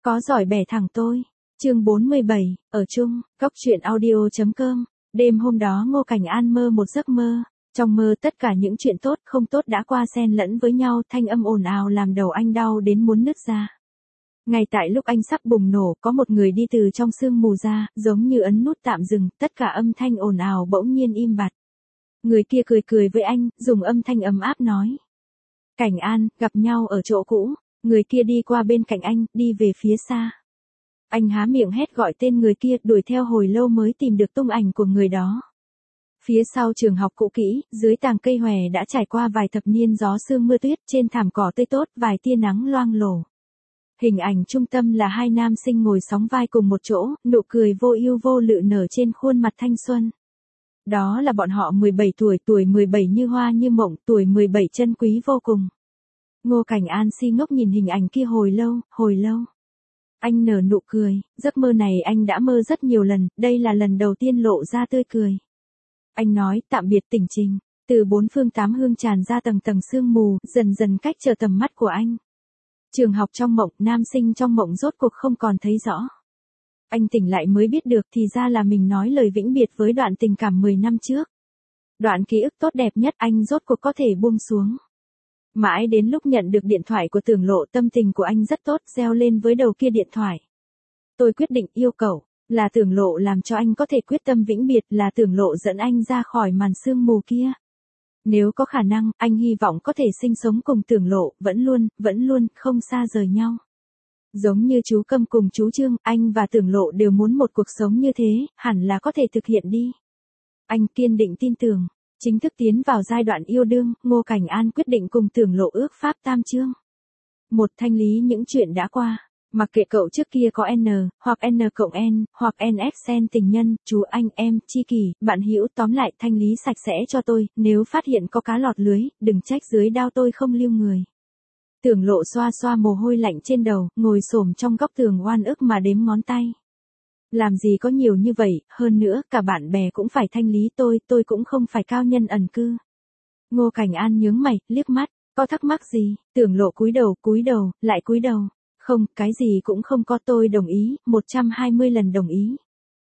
Có giỏi bẻ thẳng tôi. Chương 47, ở chung, góc truyện audio.com. Đêm hôm đó Ngô Cảnh An mơ một giấc mơ. Trong mơ tất cả những chuyện tốt không tốt đã qua xen lẫn với nhau, thanh âm ồn ào làm đầu anh đau đến muốn nứt ra. Ngay tại lúc anh sắp bùng nổ, có một người đi từ trong sương mù ra, giống như ấn nút tạm dừng, tất cả âm thanh ồn ào bỗng nhiên im bặt. Người kia cười cười với anh, dùng âm thanh ấm áp nói: Cảnh An, gặp nhau ở chỗ cũ. Người kia đi qua bên cạnh anh, đi về phía xa. Anh há miệng hét gọi tên người kia, đuổi theo hồi lâu mới tìm được tung ảnh của người đó. Phía sau trường học cũ kỹ, dưới tàng cây hòe đã trải qua vài thập niên gió sương mưa tuyết, trên thảm cỏ tươi tốt, vài tia nắng loang lổ. Hình ảnh trung tâm là hai nam sinh ngồi sóng vai cùng một chỗ, nụ cười vô ưu vô lự nở trên khuôn mặt thanh xuân. Đó là bọn họ 17 tuổi, tuổi 17 như hoa như mộng, tuổi 17 chân quý vô cùng. Ngô Cảnh An si ngốc nhìn hình ảnh kia hồi lâu, hồi lâu. Anh nở nụ cười, giấc mơ này anh đã mơ rất nhiều lần, đây là lần đầu tiên lộ ra tươi cười. Anh nói tạm biệt Tỉnh Trình, từ bốn phương tám hướng tràn ra tầng tầng sương mù, dần dần cách trở tầm mắt của anh. Trường học trong mộng, nam sinh trong mộng rốt cuộc không còn thấy rõ. Anh tỉnh lại mới biết được thì ra là mình nói lời vĩnh biệt với đoạn tình cảm 10 năm trước. Đoạn ký ức tốt đẹp nhất anh rốt cuộc có thể buông xuống. Mãi đến lúc nhận được điện thoại của Tưởng Lộ, tâm tình của anh rất tốt, reo lên với đầu kia điện thoại. Tôi quyết định yêu cậu, là Tưởng Lộ làm cho anh có thể quyết tâm vĩnh biệt, là Tưởng Lộ dẫn anh ra khỏi màn sương mù kia. Nếu có khả năng, anh hy vọng có thể sinh sống cùng Tưởng Lộ, vẫn luôn, không xa rời nhau. Giống như chú Câm cùng chú Trương, anh và Tưởng Lộ đều muốn một cuộc sống như thế, hẳn là có thể thực hiện đi. Anh kiên định tin tưởng. Chính thức tiến vào giai đoạn yêu đương, Ngô Cảnh An quyết định cùng Tưởng Lộ ước pháp tam chương. Một, thanh lý những chuyện đã qua. Mặc kệ cậu trước kia có N, hoặc N cộng N, hoặc NXN tình nhân, chú anh em, tri kỷ, bạn hữu, tóm lại thanh lý sạch sẽ cho tôi, nếu phát hiện có cá lọt lưới, đừng trách dưới đao tôi không lưu người. Tưởng Lộ xoa xoa mồ hôi lạnh trên đầu, ngồi xổm trong góc tường oan ức mà đếm ngón tay. Làm gì có nhiều như vậy, hơn nữa, cả bạn bè cũng phải thanh lý tôi cũng không phải cao nhân ẩn cư. Ngô Cảnh An nhướng mày, liếc mắt, có thắc mắc gì? Tưởng Lộ cúi đầu, lại cúi đầu. Không, cái gì cũng không có, tôi đồng ý, 120 lần đồng ý.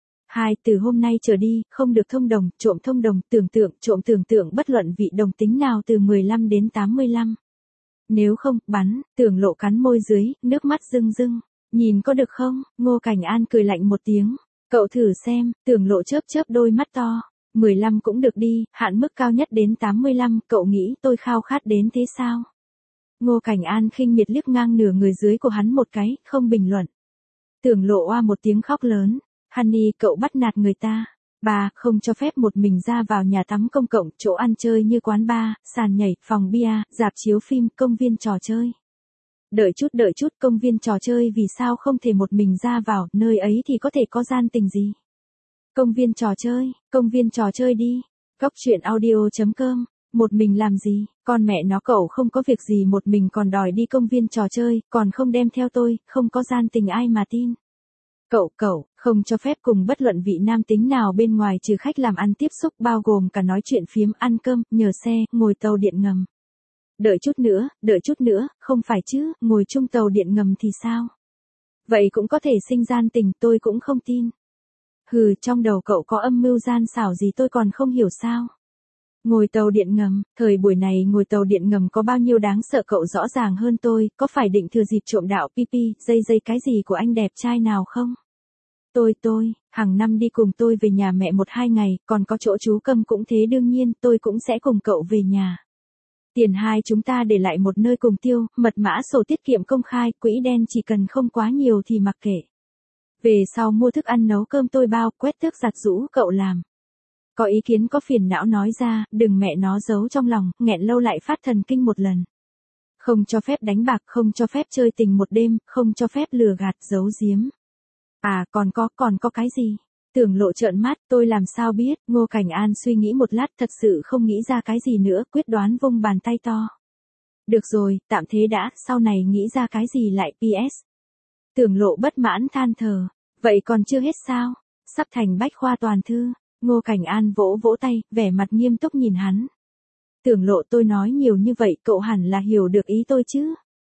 2. Từ hôm nay trở đi, không được thông đồng, trộm thông đồng, trộm tưởng tượng bất luận vị đồng tính nào từ 15 đến 85. Nếu không, bắn, Tưởng Lộ cắn môi dưới, nước mắt rưng rưng. Nhìn có được không? Ngô Cảnh An cười lạnh một tiếng. Cậu thử xem, Tưởng Lộ chớp đôi mắt to. 15 cũng được đi, hạn mức cao nhất đến 85, cậu nghĩ tôi khao khát đến thế sao? Ngô Cảnh An khinh miệt liếc ngang nửa người dưới của hắn một cái, không bình luận. Tưởng Lộ oa một tiếng khóc lớn. Honey, cậu bắt nạt người ta. Bà, không cho phép một mình ra vào nhà tắm công cộng, chỗ ăn chơi như quán bar, sàn nhảy, phòng bia, rạp chiếu phim, công viên trò chơi. Đợi chút, công viên trò chơi vì sao không thể một mình ra vào, nơi ấy thì có thể có gian tình gì? Công viên trò chơi đi. Góc truyện audio.com, một mình làm gì, con mẹ nó cậu không có việc gì một mình còn đòi đi công viên trò chơi, còn không đem theo tôi, không có gian tình ai mà tin. Cậu, không cho phép cùng bất luận vị nam tính nào bên ngoài trừ khách làm ăn tiếp xúc, bao gồm cả nói chuyện phiếm, ăn cơm, nhờ xe, ngồi tàu điện ngầm. Đợi chút nữa, không phải chứ, ngồi chung tàu điện ngầm thì sao? Vậy cũng có thể sinh gian tình, tôi cũng không tin. Hừ, trong đầu cậu có âm mưu gian xảo gì tôi còn không hiểu sao? Ngồi tàu điện ngầm, thời buổi này ngồi tàu điện ngầm có bao nhiêu đáng sợ cậu rõ ràng hơn tôi, có phải định thừa dịp trộm đạo pipi, dây cái gì của anh đẹp trai nào không? Tôi, hàng năm đi cùng tôi về nhà mẹ 1-2 ngày, còn có chỗ chú Câm cũng thế, đương nhiên tôi cũng sẽ cùng cậu về nhà. Tiền hai chúng ta để lại một nơi cùng tiêu, mật mã sổ tiết kiệm công khai, quỹ đen chỉ cần không quá nhiều thì mặc kệ. Về sau mua thức ăn nấu cơm tôi bao, quét tước giặt giũ cậu làm. Có ý kiến có phiền não nói ra, đừng mẹ nó giấu trong lòng, nghẹn lâu lại phát thần kinh một lần. Không cho phép đánh bạc, không cho phép chơi tình một đêm, không cho phép lừa gạt, giấu giếm. À, còn có cái gì? Tưởng Lộ trợn mắt, tôi làm sao biết? Ngô Cảnh An suy nghĩ một lát, thật sự không nghĩ ra cái gì nữa, quyết đoán vung bàn tay to. Được rồi, tạm thế đã, sau này nghĩ ra cái gì lại PS. Tưởng Lộ bất mãn than thở, vậy còn chưa hết sao? Sắp thành bách khoa toàn thư. Ngô Cảnh An vỗ tay, vẻ mặt nghiêm túc nhìn hắn. Tưởng Lộ, tôi nói nhiều như vậy, cậu hẳn là hiểu được ý tôi chứ?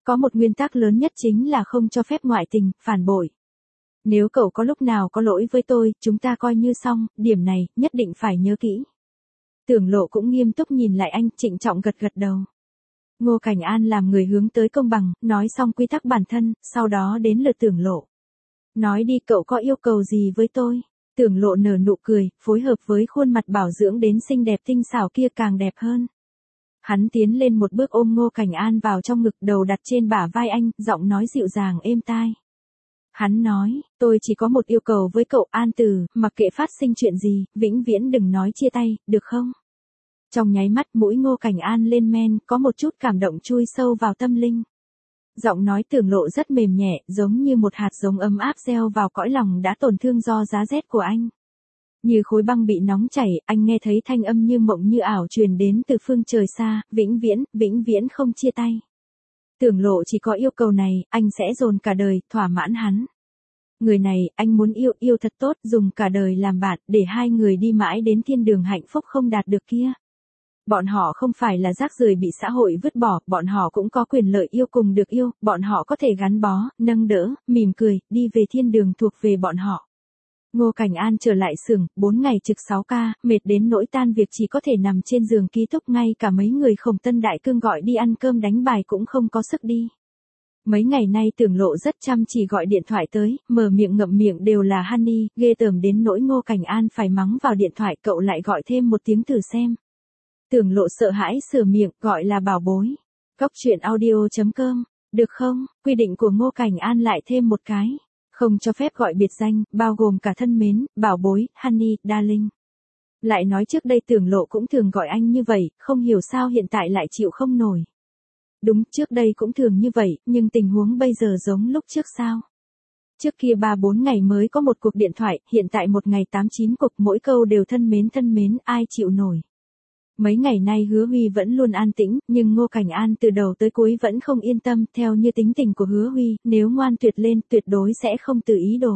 Có một nguyên tắc lớn nhất chính là không cho phép ngoại tình, phản bội. Nếu cậu có lúc nào có lỗi với tôi, chúng ta coi như xong, điểm này, nhất định phải nhớ kỹ. Tưởng Lộ cũng nghiêm túc nhìn lại anh, trịnh trọng gật gật đầu. Ngô Cảnh An làm người hướng tới công bằng, nói xong quy tắc bản thân, sau đó đến lượt Tưởng Lộ. Nói đi, cậu có yêu cầu gì với tôi? Tưởng Lộ nở nụ cười, phối hợp với khuôn mặt bảo dưỡng đến xinh đẹp tinh xảo kia càng đẹp hơn. Hắn tiến lên một bước ôm Ngô Cảnh An vào trong ngực, đầu đặt trên bả vai anh, giọng nói dịu dàng êm tai. Hắn nói, tôi chỉ có một yêu cầu với cậu An Từ, mặc kệ phát sinh chuyện gì, vĩnh viễn đừng nói chia tay, được không? Trong nháy mắt mũi Ngô Cảnh An lên men, có một chút cảm động chui sâu vào tâm linh. Giọng nói Tưởng Lộ rất mềm nhẹ, giống như một hạt giống ấm áp gieo vào cõi lòng đã tổn thương do giá rét của anh. Như khối băng bị nóng chảy, anh nghe thấy thanh âm như mộng như ảo truyền đến từ phương trời xa, vĩnh viễn không chia tay. Tưởng Lộ chỉ có yêu cầu này, anh sẽ dồn cả đời, thỏa mãn hắn. Người này, anh muốn yêu thật tốt, dùng cả đời làm bạn, để hai người đi mãi đến thiên đường hạnh phúc không đạt được kia. Bọn họ không phải là rác rưởi bị xã hội vứt bỏ, bọn họ cũng có quyền lợi yêu cùng được yêu, bọn họ có thể gắn bó, nâng đỡ, mỉm cười, đi về thiên đường thuộc về bọn họ. Ngô Cảnh An trở lại xưởng, 4 ngày trực 6 ca, mệt đến nỗi tan việc chỉ có thể nằm trên giường ký túc, ngay cả mấy người Khổng Tân Đại Cương gọi đi ăn cơm đánh bài cũng không có sức đi. Mấy ngày nay Tưởng Lộ rất chăm chỉ gọi điện thoại tới, mở miệng ngậm miệng đều là Honey, ghê tởm đến nỗi Ngô Cảnh An phải mắng vào điện thoại, cậu lại gọi thêm một tiếng thử xem. Tưởng Lộ sợ hãi sửa miệng, gọi là bảo bối. Cóc truyện audio.com, được không? Quy định của Ngô Cảnh An lại thêm một cái. Không cho phép gọi biệt danh, bao gồm cả thân mến, bảo bối, Honey, darling. Lại nói trước đây Tưởng Lộ cũng thường gọi anh như vậy, không hiểu sao hiện tại lại chịu không nổi. Đúng, trước đây cũng thường như vậy, nhưng tình huống bây giờ giống lúc trước sao? Trước kia 3-4 ngày mới có một cuộc điện thoại, hiện tại một ngày 8-9 cuộc, mỗi câu đều thân mến, ai chịu nổi. Mấy ngày nay Hứa Huy vẫn luôn an tĩnh, nhưng Ngô Cảnh An từ đầu tới cuối vẫn không yên tâm, theo như tính tình của Hứa Huy, nếu ngoan tuyệt lên, tuyệt đối sẽ không tự ý đồ.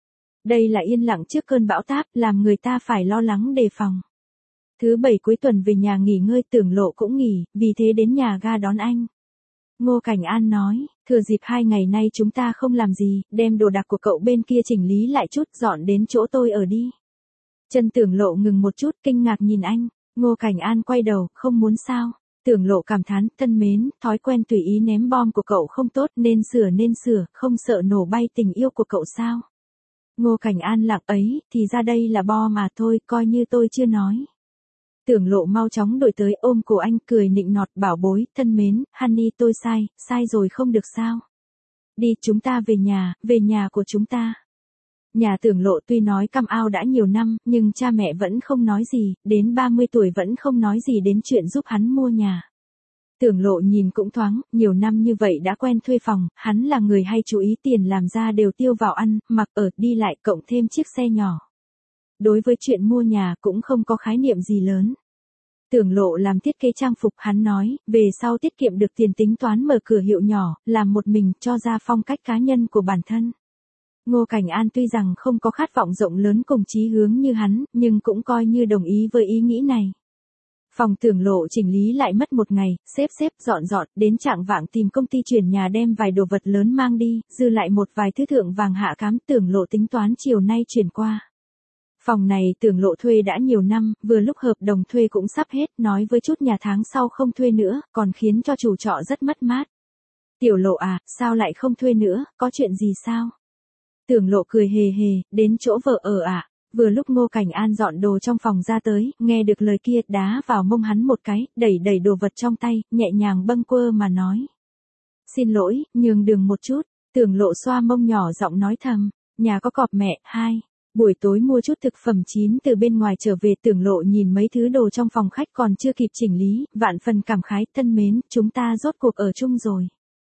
Đây là yên lặng trước cơn bão táp, làm người ta phải lo lắng đề phòng. Thứ 7 cuối tuần về nhà nghỉ ngơi, Tưởng Lộ cũng nghỉ, vì thế đến nhà ga đón anh. Ngô Cảnh An nói, thừa dịp 2 ngày nay chúng ta không làm gì, đem đồ đạc của cậu bên kia chỉnh lý lại chút, dọn đến chỗ tôi ở đi. Chân Tưởng Lộ ngừng một chút, kinh ngạc nhìn anh. Ngô Cảnh An quay đầu, không muốn sao. Tưởng Lộ cảm thán, thân mến, thói quen tùy ý ném bom của cậu không tốt, nên sửa, không sợ nổ bay tình yêu của cậu sao. Ngô Cảnh An lặng ấy, thì ra đây là bom mà thôi, coi như tôi chưa nói. Tưởng Lộ mau chóng đổi tới ôm cổ anh, cười nịnh nọt, bảo bối, thân mến, Honey tôi sai rồi không được sao. Đi, chúng ta về nhà của chúng ta. Nhà Tưởng Lộ tuy nói căm ao đã nhiều năm, nhưng cha mẹ vẫn không nói gì, đến 30 tuổi vẫn không nói gì đến chuyện giúp hắn mua nhà. Tưởng Lộ nhìn cũng thoáng, nhiều năm như vậy đã quen thuê phòng, hắn là người hay chú ý tiền làm ra đều tiêu vào ăn, mặc ở, đi lại, cộng thêm chiếc xe nhỏ. Đối với chuyện mua nhà cũng không có khái niệm gì lớn. Tưởng Lộ làm thiết kế trang phục, hắn nói, về sau tiết kiệm được tiền tính toán mở cửa hiệu nhỏ, làm một mình, cho ra phong cách cá nhân của bản thân. Ngô Cảnh An tuy rằng không có khát vọng rộng lớn cùng chí hướng như hắn, nhưng cũng coi như đồng ý với ý nghĩ này. Phòng Tưởng Lộ chỉnh lý lại mất một ngày, xếp dọn, đến chạng vạng tìm công ty chuyển nhà đem vài đồ vật lớn mang đi, dư lại một vài thứ thượng vàng hạ cám. Tưởng Lộ tính toán chiều nay chuyển qua. Phòng này Tưởng Lộ thuê đã nhiều năm, vừa lúc hợp đồng thuê cũng sắp hết, nói với chút nhà tháng sau không thuê nữa, còn khiến cho chủ trọ rất mất mát. Tiểu Lộ à, sao lại không thuê nữa, có chuyện gì sao? Tưởng Lộ cười hề hề, đến chỗ vợ ở ạ. Vừa lúc Ngô Cảnh An dọn đồ trong phòng ra tới, nghe được lời kia, đá vào mông hắn một cái, đẩy đồ vật trong tay, nhẹ nhàng bâng quơ mà nói. Xin lỗi, nhường đường một chút. Tưởng Lộ xoa mông nhỏ giọng nói thầm, nhà có cọp mẹ, hai. Buổi tối mua chút thực phẩm chín từ bên ngoài trở về. Tưởng Lộ nhìn mấy thứ đồ trong phòng khách còn chưa kịp chỉnh lý, vạn phần cảm khái, thân mến, chúng ta rốt cuộc ở chung rồi.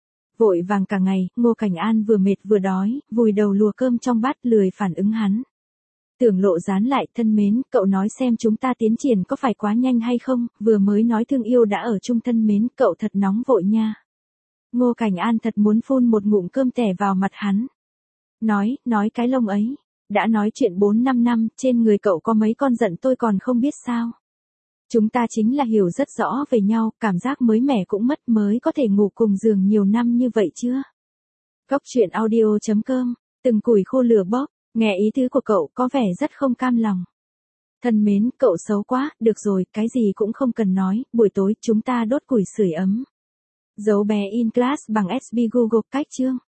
Vội vàng cả ngày, Ngô Cảnh An vừa mệt vừa đói, vùi đầu lùa cơm trong bát, lười phản ứng hắn. Tưởng Lộ dán lại, thân mến, cậu nói xem chúng ta tiến triển có phải quá nhanh hay không, vừa mới nói thương yêu đã ở chung, thân mến, cậu thật nóng vội nha. Ngô Cảnh An thật muốn phun một ngụm cơm tẻ vào mặt hắn. Nói cái lông ấy, đã nói chuyện 4-5 năm, trên người cậu có mấy con giận tôi còn không biết sao. Chúng ta chính là hiểu rất rõ về nhau, cảm giác mới mẻ cũng mất mới có thể ngủ cùng giường nhiều năm như vậy chưa? Góc truyện audio.com, từng củi khô lửa bốc, nghe ý tứ của cậu có vẻ rất không cam lòng. Thân mến, cậu xấu quá, được rồi, cái gì cũng không cần nói, buổi tối chúng ta đốt củi sưởi ấm. Dấu bé in class bằng SB Google cách chương.